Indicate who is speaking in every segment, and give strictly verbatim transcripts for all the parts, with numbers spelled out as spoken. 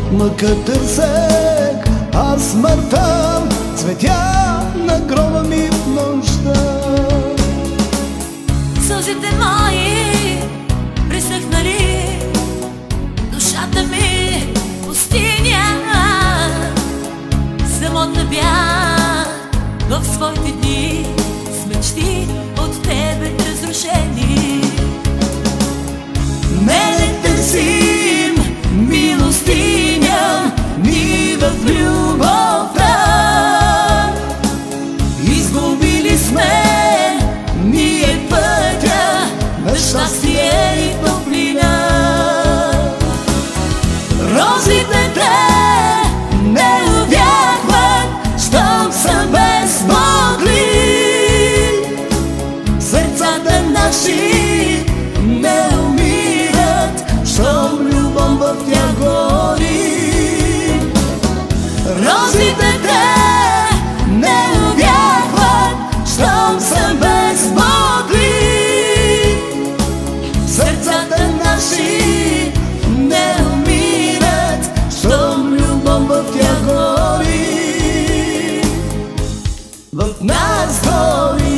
Speaker 1: мъка търсех, аз смъртта цветя на гроба ми в нощта.
Speaker 2: Сълзите мои пресъхнали, душата ми пустиня. Самотна бях в своите дни, с мечти от тебе разрушени.
Speaker 1: Не търсим милостиня, ни в любовта. Изгубили сме ние пътя на щастие и топлина. Розите те не увякват, щом са безмогли. Сърцата наши не умират, щом любов в тях гори. Розите те не увякват, щом са безмогли. Сърцата наши не умират, щом любов в тях гори. В нас гори.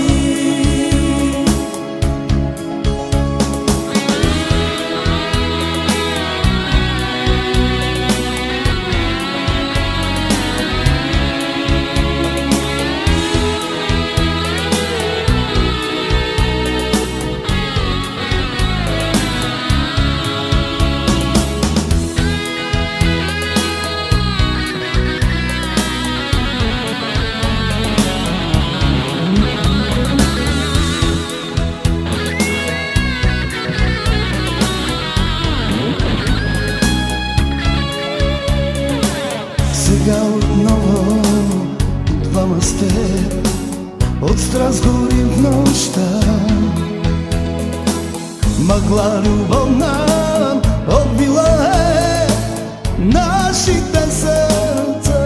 Speaker 1: Сега отново двама сте, от страст гори в нощта. Мъгла любовна отбила е нашите сърца.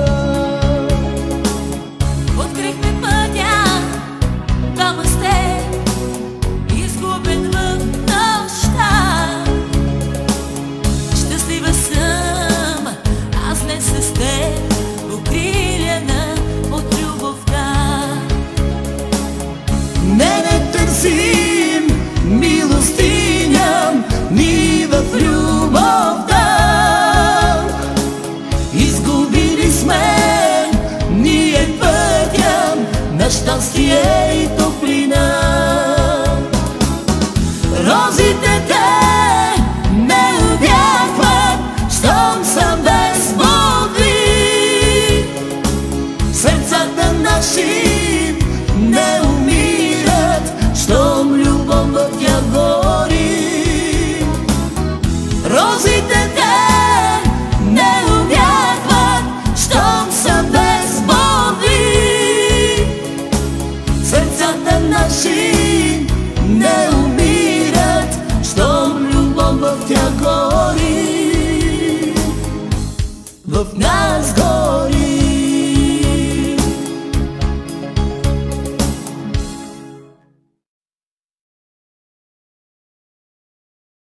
Speaker 2: Открихме пътя, двама сте, изгубен в нощта. Щастлива съм, аз не с теб, укрилена от любовта.
Speaker 1: Не, не търсим милостиня, ни в любовта. Изгубили сме ние пътя на щастие и топлина. Розите те не увякват, щом са безмогли. Сърцата наши не умират, щом любов в тях гори. Розите те не увякват, щом са безмогли. Сърцата наши не умират, щом любов в тях гори. В нас гори.